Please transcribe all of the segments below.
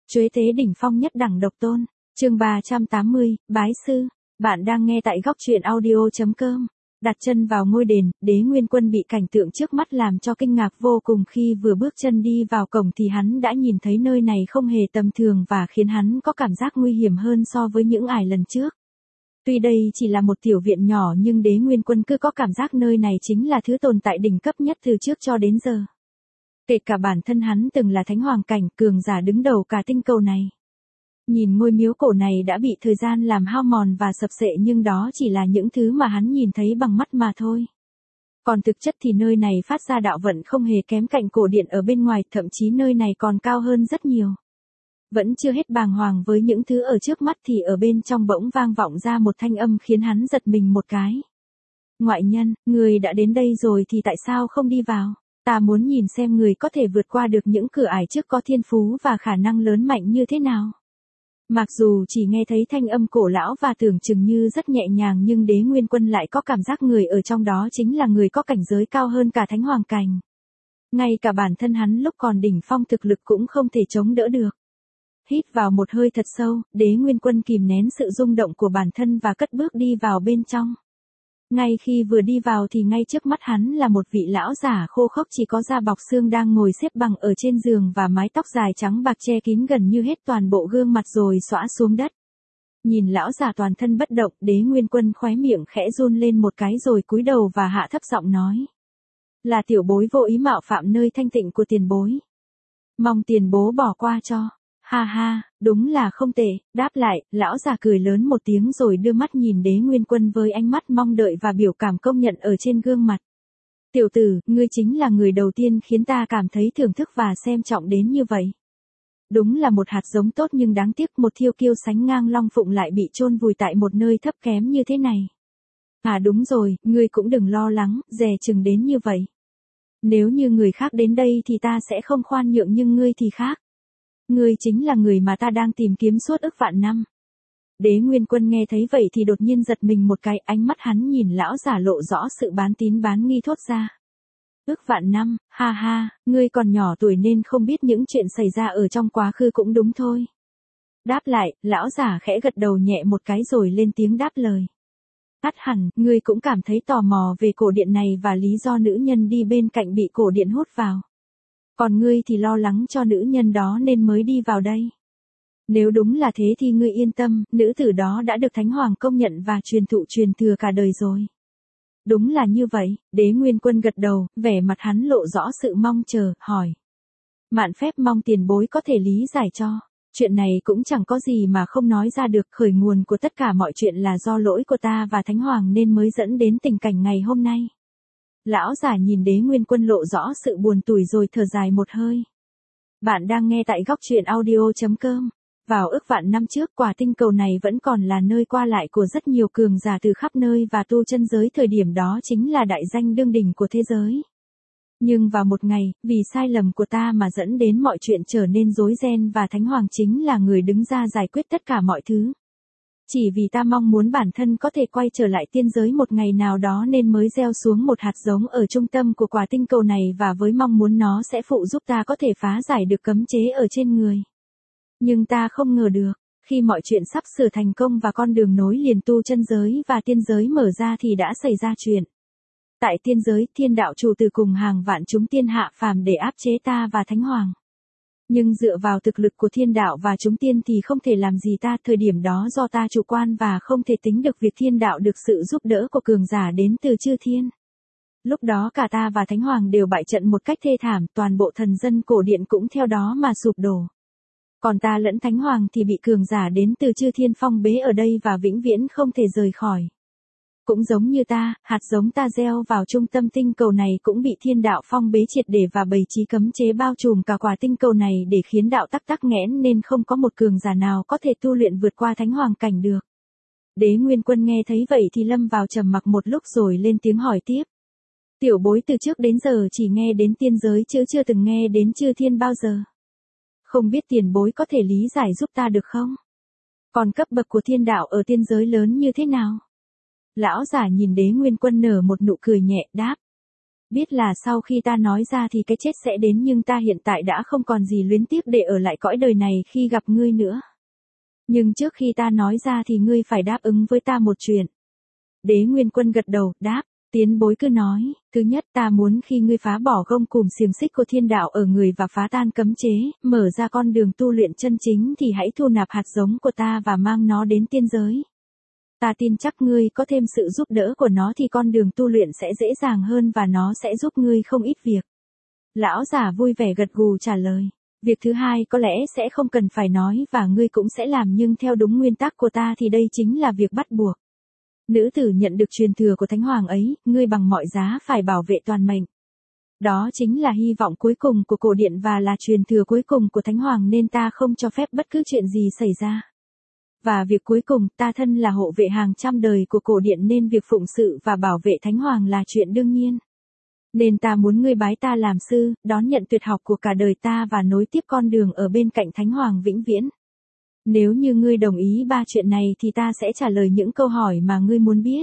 Chuế tế đỉnh phong nhất đẳng độc tôn. Chương 380, bái sư. Bạn đang nghe tại góc truyện audio.com. Đặt chân vào ngôi đền, Đế Nguyên Quân bị cảnh tượng trước mắt làm cho kinh ngạc vô cùng. Khi vừa bước chân đi vào cổng thì hắn đã nhìn thấy nơi này không hề tầm thường và khiến hắn có cảm giác nguy hiểm hơn so với những ải lần trước. Tuy đây chỉ là một tiểu viện nhỏ nhưng Đế Nguyên Quân cứ có cảm giác nơi này chính là thứ tồn tại đỉnh cấp nhất từ trước cho đến giờ. Kể cả bản thân hắn từng là thánh hoàng cảnh cường giả đứng đầu cả tinh cầu này. Nhìn ngôi miếu cổ này đã bị thời gian làm hao mòn và sập xệ nhưng đó chỉ là những thứ mà hắn nhìn thấy bằng mắt mà thôi. Còn thực chất thì nơi này phát ra đạo vận không hề kém cạnh cổ điện ở bên ngoài, thậm chí nơi này còn cao hơn rất nhiều. Vẫn chưa hết bàng hoàng với những thứ ở trước mắt thì ở bên trong bỗng vang vọng ra một thanh âm khiến hắn giật mình một cái. Ngoại nhân, người đã đến đây rồi thì tại sao không đi vào? Ta muốn nhìn xem người có thể vượt qua được những cửa ải trước có thiên phú và khả năng lớn mạnh như thế nào. Mặc dù chỉ nghe thấy thanh âm cổ lão và tưởng chừng như rất nhẹ nhàng nhưng Đế Nguyên Quân lại có cảm giác người ở trong đó chính là người có cảnh giới cao hơn cả thánh hoàng cảnh. Ngay cả bản thân hắn lúc còn đỉnh phong thực lực cũng không thể chống đỡ được. Hít vào một hơi thật sâu, Đế Nguyên Quân kìm nén sự rung động của bản thân và cất bước đi vào bên trong. Ngay khi vừa đi vào thì ngay trước mắt hắn là một vị lão giả khô khốc chỉ có da bọc xương đang ngồi xếp bằng ở trên giường và mái tóc dài trắng bạc che kín gần như hết toàn bộ gương mặt rồi xõa xuống đất. Nhìn lão giả toàn thân bất động, Đế Nguyên Quân khóe miệng khẽ run lên một cái rồi cúi đầu và hạ thấp giọng nói. Là tiểu bối vô ý mạo phạm nơi thanh tịnh của tiền bối. Mong tiền bố bỏ qua cho. Ha ha, đúng là không tệ, đáp lại, lão già cười lớn một tiếng rồi đưa mắt nhìn Đế Nguyên Quân với ánh mắt mong đợi và biểu cảm công nhận ở trên gương mặt. Tiểu tử, ngươi chính là người đầu tiên khiến ta cảm thấy thưởng thức và xem trọng đến như vậy. Đúng là một hạt giống tốt nhưng đáng tiếc một thiêu kiêu sánh ngang Long Phụng lại bị chôn vùi tại một nơi thấp kém như thế này. À đúng rồi, ngươi cũng đừng lo lắng, dè chừng đến như vậy. Nếu như người khác đến đây thì ta sẽ không khoan nhượng nhưng ngươi thì khác. Ngươi chính là người mà ta đang tìm kiếm suốt ức vạn năm. Đế Nguyên Quân nghe thấy vậy thì đột nhiên giật mình một cái, ánh mắt hắn nhìn lão giả lộ rõ sự bán tín bán nghi thốt ra. Ức vạn năm, ha ha, ngươi còn nhỏ tuổi nên không biết những chuyện xảy ra ở trong quá khứ cũng đúng thôi. Đáp lại, lão giả khẽ gật đầu nhẹ một cái rồi lên tiếng đáp lời. Ắt hẳn, ngươi cũng cảm thấy tò mò về cổ điện này và lý do nữ nhân đi bên cạnh bị cổ điện hút vào. Còn ngươi thì lo lắng cho nữ nhân đó nên mới đi vào đây. Nếu đúng là thế thì ngươi yên tâm, nữ tử đó đã được Thánh Hoàng công nhận và truyền thụ truyền thừa cả đời rồi. Đúng là như vậy, Đế Nguyên Quân gật đầu, vẻ mặt hắn lộ rõ sự mong chờ, hỏi. Mạn phép mong tiền bối có thể lý giải cho. Chuyện này cũng chẳng có gì mà không nói ra được, khởi nguồn của tất cả mọi chuyện là do lỗi của ta và Thánh Hoàng nên mới dẫn đến tình cảnh ngày hôm nay. Lão giả nhìn Đế Nguyên Quân lộ rõ sự buồn tủi rồi thở dài một hơi. Bạn đang nghe tại góc truyện audio.com. Vào ức vạn năm trước, quả tinh cầu này vẫn còn là nơi qua lại của rất nhiều cường giả từ khắp nơi và tu chân giới thời điểm đó chính là đại danh đương đỉnh của thế giới. Nhưng vào một ngày, vì sai lầm của ta mà dẫn đến mọi chuyện trở nên rối ren và Thánh Hoàng chính là người đứng ra giải quyết tất cả mọi thứ. Chỉ vì ta mong muốn bản thân có thể quay trở lại tiên giới một ngày nào đó nên mới gieo xuống một hạt giống ở trung tâm của quả tinh cầu này và với mong muốn nó sẽ phụ giúp ta có thể phá giải được cấm chế ở trên người. Nhưng ta không ngờ được, khi mọi chuyện sắp sửa thành công và con đường nối liền tu chân giới và tiên giới mở ra thì đã xảy ra chuyện. Tại tiên giới, thiên đạo chủ từ cùng hàng vạn chúng tiên hạ phàm để áp chế ta và Thánh Hoàng. Nhưng dựa vào thực lực của thiên đạo và chúng tiên thì không thể làm gì ta, thời điểm đó do ta chủ quan và không thể tính được việc thiên đạo được sự giúp đỡ của cường giả đến từ chư thiên. Lúc đó cả ta và Thánh Hoàng đều bại trận một cách thê thảm, toàn bộ thần dân cổ điện cũng theo đó mà sụp đổ. Còn ta lẫn Thánh Hoàng thì bị cường giả đến từ chư thiên phong bế ở đây và vĩnh viễn không thể rời khỏi. Cũng giống như ta, hạt giống ta gieo vào trung tâm tinh cầu này cũng bị thiên đạo phong bế triệt để và bày trí cấm chế bao trùm cả quả tinh cầu này để khiến đạo tắc nghẽn nên không có một cường giả nào có thể tu luyện vượt qua Thánh Hoàng cảnh được. Đế Nguyên Quân nghe thấy vậy thì lâm vào trầm mặc một lúc rồi lên tiếng hỏi tiếp. Tiểu bối từ trước đến giờ chỉ nghe đến tiên giới chứ chưa từng nghe đến chư thiên bao giờ. Không biết tiền bối có thể lý giải giúp ta được không? Còn cấp bậc của thiên đạo ở tiên giới lớn như thế nào? Lão giả nhìn Đế Nguyên Quân nở một nụ cười nhẹ, đáp. Biết là sau khi ta nói ra thì cái chết sẽ đến nhưng ta hiện tại đã không còn gì luyến tiếc để ở lại cõi đời này khi gặp ngươi nữa. Nhưng trước khi ta nói ra thì ngươi phải đáp ứng với ta một chuyện. Đế Nguyên Quân gật đầu, đáp. Tiến bối cứ nói, thứ nhất ta muốn khi ngươi phá bỏ gông cùm xiềng xích của thiên đạo ở người và phá tan cấm chế, mở ra con đường tu luyện chân chính thì hãy thu nạp hạt giống của ta và mang nó đến tiên giới. Ta tin chắc ngươi có thêm sự giúp đỡ của nó thì con đường tu luyện sẽ dễ dàng hơn và nó sẽ giúp ngươi không ít việc. Lão giả vui vẻ gật gù trả lời. Việc thứ hai có lẽ sẽ không cần phải nói và ngươi cũng sẽ làm nhưng theo đúng nguyên tắc của ta thì đây chính là việc bắt buộc. Nữ tử nhận được truyền thừa của Thánh Hoàng ấy, ngươi bằng mọi giá phải bảo vệ toàn mệnh. Đó chính là hy vọng cuối cùng của cổ điện và là truyền thừa cuối cùng của Thánh Hoàng nên ta không cho phép bất cứ chuyện gì xảy ra. Và việc cuối cùng, ta thân là hộ vệ hàng trăm đời của cổ điện nên việc phụng sự và bảo vệ Thánh Hoàng là chuyện đương nhiên. Nên ta muốn ngươi bái ta làm sư, đón nhận tuyệt học của cả đời ta và nối tiếp con đường ở bên cạnh Thánh Hoàng vĩnh viễn. Nếu như ngươi đồng ý ba chuyện này thì ta sẽ trả lời những câu hỏi mà ngươi muốn biết.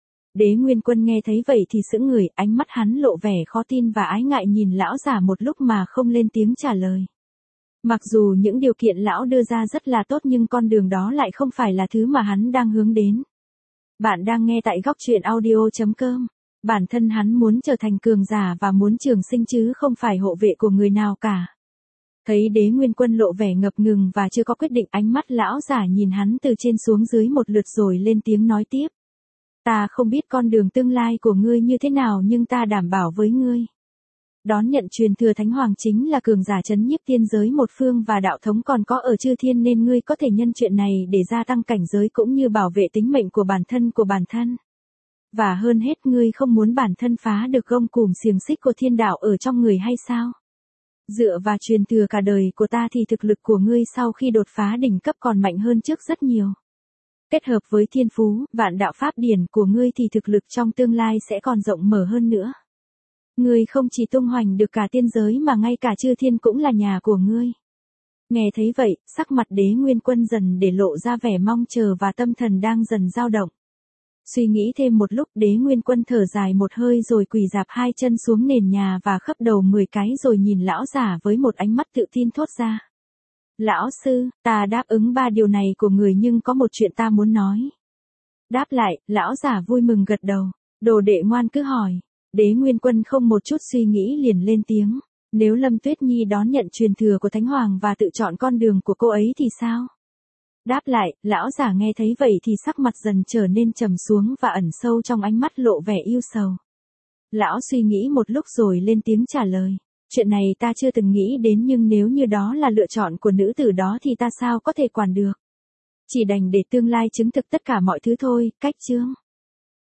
Đế Nguyên Quân nghe thấy vậy thì sững người, ánh mắt hắn lộ vẻ khó tin và ái ngại nhìn lão giả một lúc mà không lên tiếng trả lời. Mặc dù những điều kiện lão đưa ra rất là tốt nhưng con đường đó lại không phải là thứ mà hắn đang hướng đến. Bạn đang nghe tại góc truyện audio.com. Bản thân hắn muốn trở thành cường giả và muốn trường sinh chứ không phải hộ vệ của người nào cả. Thấy Đế Nguyên Quân lộ vẻ ngập ngừng và chưa có quyết định, ánh mắt lão giả nhìn hắn từ trên xuống dưới một lượt rồi lên tiếng nói tiếp. Ta không biết con đường tương lai của ngươi như thế nào nhưng ta đảm bảo với ngươi. Đón nhận truyền thừa Thánh Hoàng chính là cường giả trấn nhiếp tiên giới một phương và đạo thống còn có ở chư thiên nên ngươi có thể nhân chuyện này để gia tăng cảnh giới cũng như bảo vệ tính mệnh của bản thân. Và hơn hết ngươi không muốn bản thân phá được gông cùm xiềng xích của thiên đạo ở trong người hay sao? Dựa vào truyền thừa cả đời của ta thì thực lực của ngươi sau khi đột phá đỉnh cấp còn mạnh hơn trước rất nhiều. Kết hợp với thiên phú, vạn đạo pháp điển của ngươi thì thực lực trong tương lai sẽ còn rộng mở hơn nữa. Ngươi không chỉ tung hoành được cả tiên giới mà ngay cả chư thiên cũng là nhà của ngươi. Nghe thấy vậy, sắc mặt Đế Nguyên Quân dần để lộ ra vẻ mong chờ và tâm thần đang dần dao động. Suy nghĩ thêm một lúc, Đế Nguyên Quân thở dài một hơi rồi quỳ dạp hai chân xuống nền nhà và khấp đầu 10 cái rồi nhìn lão giả với một ánh mắt tự tin thốt ra. Lão sư, ta đáp ứng 3 điều này của người nhưng có một chuyện ta muốn nói. Đáp lại, lão giả vui mừng gật đầu. Đồ đệ ngoan cứ hỏi. Đế Nguyên Quân không một chút suy nghĩ liền lên tiếng. Nếu Lâm Tuyết Nhi đón nhận truyền thừa của Thánh Hoàng và tự chọn con đường của cô ấy thì sao? Đáp lại, lão giả nghe thấy vậy thì sắc mặt dần trở nên trầm xuống và ẩn sâu trong ánh mắt lộ vẻ ưu sầu. Lão suy nghĩ một lúc rồi lên tiếng trả lời. Chuyện này ta chưa từng nghĩ đến nhưng nếu như đó là lựa chọn của nữ tử đó thì ta sao có thể quản được. Chỉ đành để tương lai chứng thực tất cả mọi thứ thôi, cách chương.